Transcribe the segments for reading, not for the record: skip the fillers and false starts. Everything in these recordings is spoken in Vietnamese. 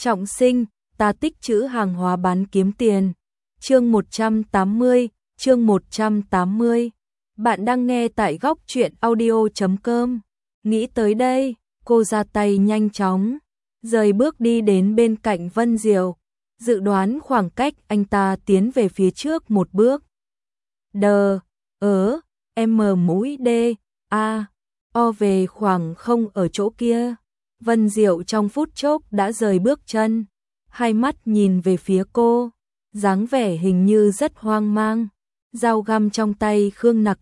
Trọng sinh, ta tích trữ hàng hóa bán kiếm tiền. Chương 180, chương 180. Bạn đang nghe tại góc truyện audio.com. Nghĩ tới đây, cô ra tay nhanh chóng, rời bước đi đến bên cạnh Vân Diệu, dự đoán khoảng cách anh ta tiến về phía trước một bước. Mũi D, A, O về khoảng không ở chỗ kia. Vân Diệu trong phút chốc đã rời bước chân, hai mắt nhìn về phía cô, dáng vẻ hình như rất hoang mang. Dao găm trong tay Khương Nặc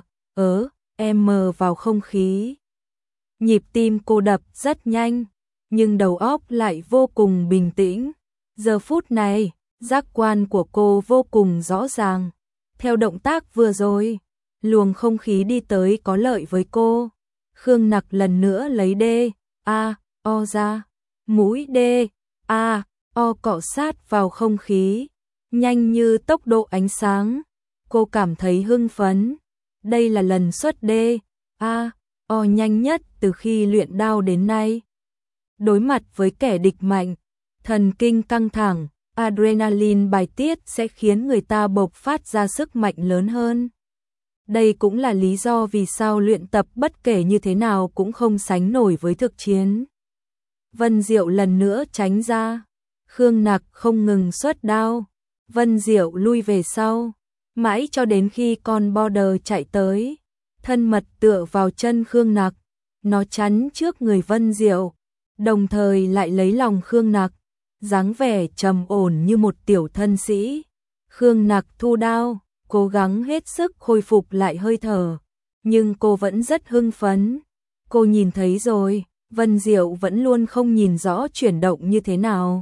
vào không khí. Nhịp tim cô đập rất nhanh, nhưng đầu óc lại vô cùng bình tĩnh. Giờ phút này, giác quan của cô vô cùng rõ ràng. Theo động tác vừa rồi, luồng không khí đi tới có lợi với cô. Khương Nặc lần nữa lấy D, A, O ra. Mũi D, A, O cọ sát vào không khí, nhanh như tốc độ ánh sáng. Cô cảm thấy hưng phấn. Đây là lần xuất D, A, O nhanh nhất từ khi luyện đao đến nay. Đối mặt với kẻ địch mạnh, thần kinh căng thẳng, adrenaline bài tiết sẽ khiến người ta bộc phát ra sức mạnh lớn hơn. Đây cũng là lý do vì sao luyện tập bất kể như thế nào cũng không sánh nổi với thực chiến. Vân Diệu lần nữa tránh ra. Khương Nặc không ngừng xuất đao. Vân Diệu lui về sau, mãi cho đến khi con border chạy tới, thân mật tựa vào chân Khương Nặc. Nó chắn trước người Vân Diệu, đồng thời lại lấy lòng Khương Nặc, dáng vẻ trầm ổn như một tiểu thân sĩ. Khương Nặc thu đao, cố gắng hết sức khôi phục lại hơi thở, nhưng cô vẫn rất hưng phấn. Cô nhìn thấy rồi, Vân Diệu vẫn luôn không nhìn rõ chuyển động như thế nào.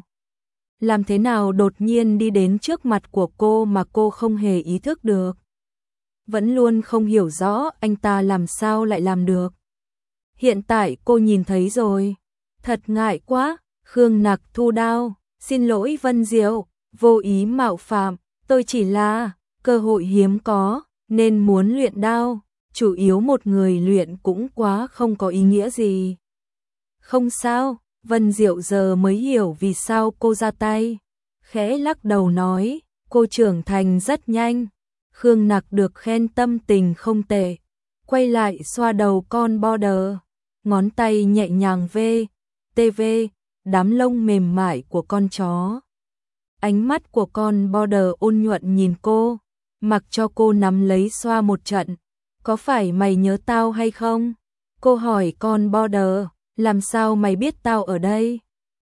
Làm thế nào đột nhiên đi đến trước mặt của cô mà cô không hề ý thức được. Vẫn luôn không hiểu rõ anh ta làm sao lại làm được. Hiện tại cô nhìn thấy rồi. Thật ngại quá. Khương Nặc thu đao. Xin lỗi Vân Diệu, vô ý mạo phạm. Tôi chỉ là cơ hội hiếm có, nên muốn luyện đao. Chủ yếu một người luyện cũng quá không có ý nghĩa gì. Không sao. Vân Diệu giờ mới hiểu vì sao cô ra tay. Khẽ lắc đầu nói, cô trưởng thành rất nhanh. Khương Nặc được khen tâm tình không tệ. Quay lại xoa đầu con border. Ngón tay nhẹ nhàng TV, đám lông mềm mại của con chó. Ánh mắt của con border ôn nhuận nhìn cô, mặc cho cô nắm lấy xoa một trận. Có phải mày nhớ tao hay không? Cô hỏi con border. Làm sao mày biết tao ở đây?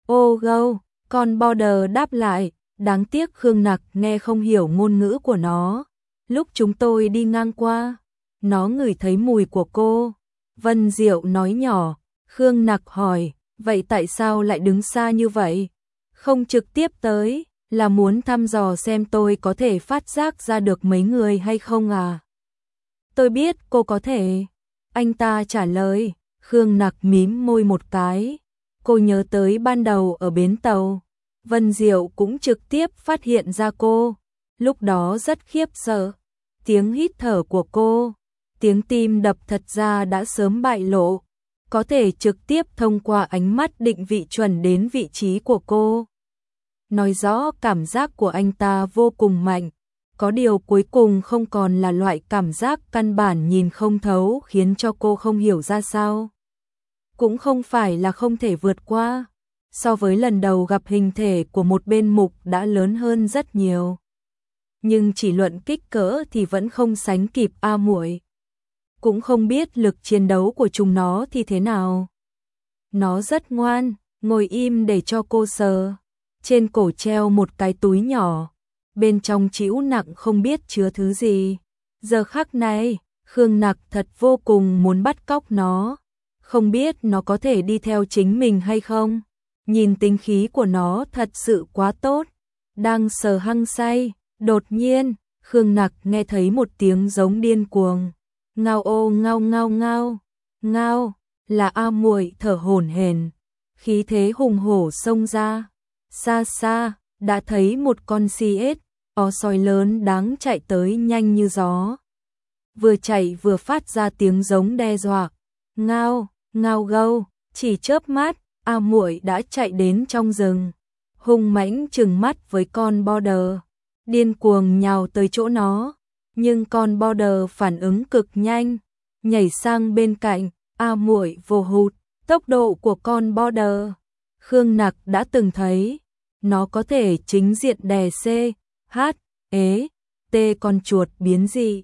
Con border đáp lại, đáng tiếc Khương Nặc nghe không hiểu ngôn ngữ của nó. Lúc chúng tôi đi ngang qua, nó ngửi thấy mùi của cô. Vân Diệu nói nhỏ. Khương Nặc hỏi, vậy tại sao lại đứng xa như vậy? Không trực tiếp tới, là muốn thăm dò xem tôi có thể phát giác ra được mấy người hay không à? Tôi biết cô có thể. Anh ta trả lời. Khương Nặc mím môi một cái. Cô nhớ tới ban đầu ở bến tàu. Vân Diệu cũng trực tiếp phát hiện ra cô. Lúc đó rất khiếp sợ. Tiếng hít thở của cô, tiếng tim đập thật ra đã sớm bại lộ. Có thể trực tiếp thông qua ánh mắt định vị chuẩn đến vị trí của cô. Nói rõ cảm giác của anh ta vô cùng mạnh. Có điều cuối cùng không còn là loại cảm giác căn bản nhìn không thấu khiến cho cô không hiểu ra sao. Cũng không phải là không thể vượt qua. So với lần đầu gặp hình thể của một bên mục đã lớn hơn rất nhiều. Nhưng chỉ luận kích cỡ thì vẫn không sánh kịp A Muội. Cũng không biết lực chiến đấu của chúng nó thì thế nào. Nó rất ngoan, ngồi im để cho cô sờ. Trên cổ treo một cái túi nhỏ, bên trong trĩu nặng không biết chứa thứ gì. Giờ khắc này, Khương Nặc thật vô cùng muốn bắt cóc nó. Không biết nó có thể đi theo chính mình hay không. Nhìn tính khí của nó thật sự quá tốt. Đang sờ hăng say, đột nhiên, Khương Nặc nghe thấy một tiếng giống điên cuồng. Ngao ô ngao ngao ngao. Ngao, là A Muội thở hổn hển, khí thế hùng hổ xông ra. Xa xa, đã thấy một con CSO sói lớn đáng chạy tới nhanh như gió. Vừa chạy vừa phát ra tiếng giống đe dọa. Ngao, ngao gâu, chỉ chớp mắt, A Muội đã chạy đến trong rừng. hung mãnh trừng mắt với con border, điên cuồng nhào tới chỗ nó, nhưng con border phản ứng cực nhanh, nhảy sang bên cạnh, A Muội vồ hụt, tốc độ của con border. Khương Nặc đã từng thấy, nó có thể chính diện đè C, H, ế, T con chuột biến dị.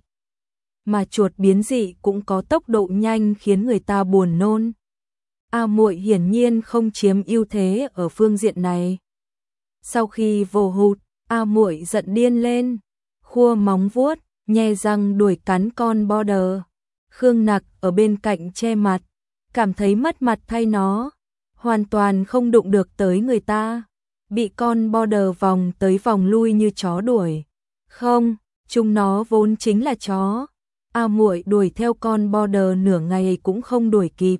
Mà chuột biến dị cũng có tốc độ nhanh khiến người ta buồn nôn. A Muội hiển nhiên không chiếm ưu thế ở phương diện này. Sau khi vồ hụt, A Muội giận điên lên, khua móng vuốt, nhe răng đuổi cắn con border. Khương Nặc ở bên cạnh che mặt, cảm thấy mất mặt thay nó, hoàn toàn không đụng được tới người ta, bị con border vòng tới vòng lui như chó đuổi. Không, chúng nó vốn chính là chó. A Muội đuổi theo con border nửa ngày cũng không đuổi kịp.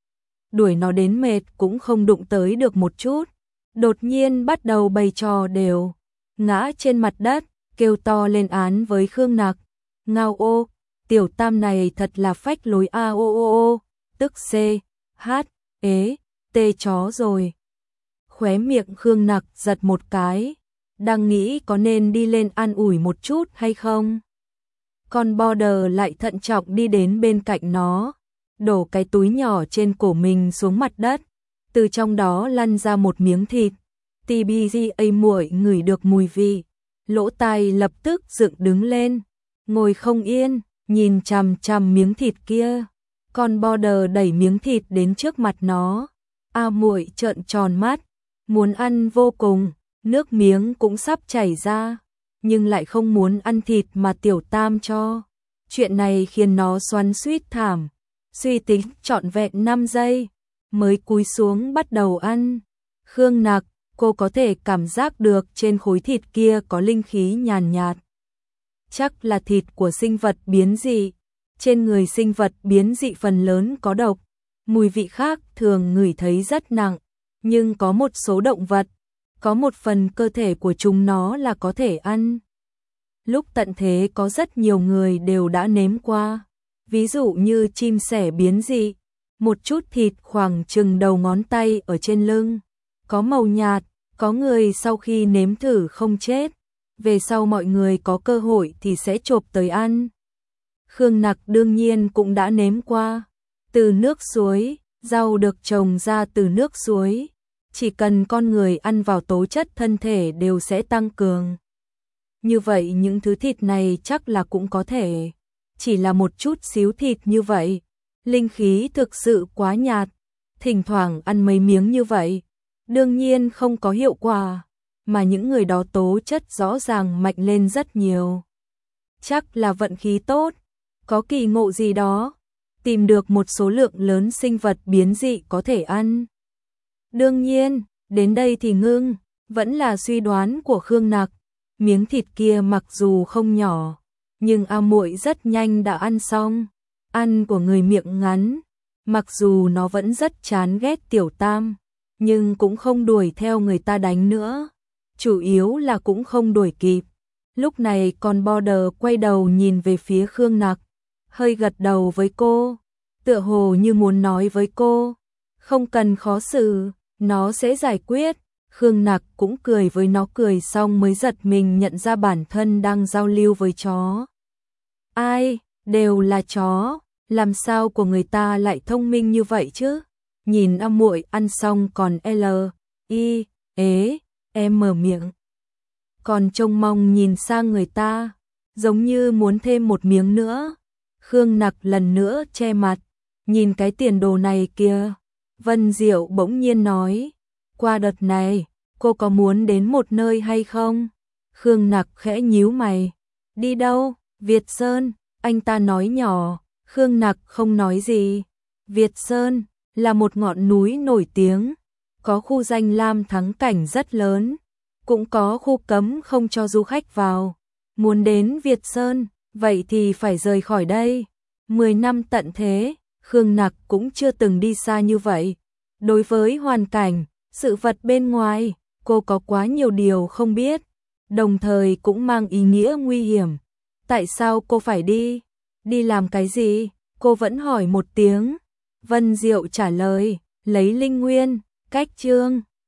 Đuổi nó đến mệt cũng không đụng tới được một chút. Đột nhiên bắt đầu bày trò đều, ngã trên mặt đất, kêu to lên án với Khương Nặc. Ngao ô, tiểu tam này thật là phách lối a o o o, tức C, H, ế, T chó rồi. Khóe miệng Khương Nặc giật một cái, đang nghĩ có nên đi lên an ủi một chút hay không. Con border lại thận trọng đi đến bên cạnh nó, đổ cái túi nhỏ trên cổ mình xuống mặt đất, từ trong đó lăn ra một miếng thịt. TBGA Muội ngửi được mùi vị, lỗ tai lập tức dựng đứng lên, ngồi không yên, nhìn chằm chằm miếng thịt kia. Con border đẩy miếng thịt đến trước mặt nó. A Muội trợn tròn mắt, muốn ăn vô cùng, nước miếng cũng sắp chảy ra, nhưng lại không muốn ăn thịt mà tiểu tam cho. Chuyện này khiến nó xoắn xuýt thảm, suy tính trọn vẹn 5 giây, mới cúi xuống bắt đầu ăn. Khương Nặc, cô có thể cảm giác được trên khối thịt kia có linh khí nhàn nhạt. Chắc là thịt của sinh vật biến dị. Trên người sinh vật biến dị phần lớn có độc, mùi vị khác thường ngửi thấy rất nặng, nhưng có một số động vật, có một phần cơ thể của chúng nó là có thể ăn. Lúc tận thế có rất nhiều người đều đã nếm qua, ví dụ như chim sẻ biến dị, một chút thịt khoảng chừng đầu ngón tay ở trên lưng, có màu nhạt, có người sau khi nếm thử không chết, về sau mọi người có cơ hội thì sẽ chộp tới ăn. Khương Nặc đương nhiên cũng đã nếm qua, từ nước suối, rau được trồng ra từ nước suối, chỉ cần con người ăn vào tố chất thân thể đều sẽ tăng cường. Như vậy những thứ thịt này chắc là cũng có thể, chỉ là một chút xíu thịt như vậy, linh khí thực sự quá nhạt, thỉnh thoảng ăn mấy miếng như vậy, đương nhiên không có hiệu quả, mà những người đó tố chất rõ ràng mạnh lên rất nhiều. Chắc là vận khí tốt, có kỳ ngộ gì đó, tìm được một số lượng lớn sinh vật biến dị có thể ăn. Đương nhiên, đến đây thì ngưng, vẫn là suy đoán của Khương Nặc, miếng thịt kia mặc dù không nhỏ, nhưng A Muội rất nhanh đã ăn xong, ăn của người miệng ngắn, mặc dù nó vẫn rất chán ghét tiểu tam, nhưng cũng không đuổi theo người ta đánh nữa, chủ yếu là cũng không đuổi kịp. Lúc này con border quay đầu nhìn về phía Khương Nặc, hơi gật đầu với cô, tựa hồ như muốn nói với cô, không cần khó xử, nó sẽ giải quyết. Khương Nặc cũng cười với nó, cười xong mới giật mình nhận ra bản thân đang giao lưu với chó. Ai, đều là chó, làm sao của người ta lại thông minh như vậy chứ? Nhìn A Muội ăn xong còn L, I, ế, em mở miệng. Còn trông mong nhìn sang người ta, giống như muốn thêm một miếng nữa. Khương Nặc lần nữa che mặt, nhìn cái tiền đồ này kìa. Vân Diệu bỗng nhiên nói, qua đợt này, cô có muốn đến một nơi hay không? Khương Nặc khẽ nhíu mày, đi đâu? Việt Sơn, anh ta nói nhỏ. Khương Nặc không nói gì. Việt Sơn là một ngọn núi nổi tiếng, có khu danh lam thắng cảnh rất lớn, cũng có khu cấm không cho du khách vào. Muốn đến Việt Sơn, vậy thì phải rời khỏi đây. 10 năm tận thế, Khương Nặc cũng chưa từng đi xa như vậy. Đối với hoàn cảnh, sự vật bên ngoài, cô có quá nhiều điều không biết, đồng thời cũng mang ý nghĩa nguy hiểm. Tại sao cô phải đi? Đi làm cái gì? Cô vẫn hỏi một tiếng. Vân Diệu trả lời, lấy linh nguyên, cách chương.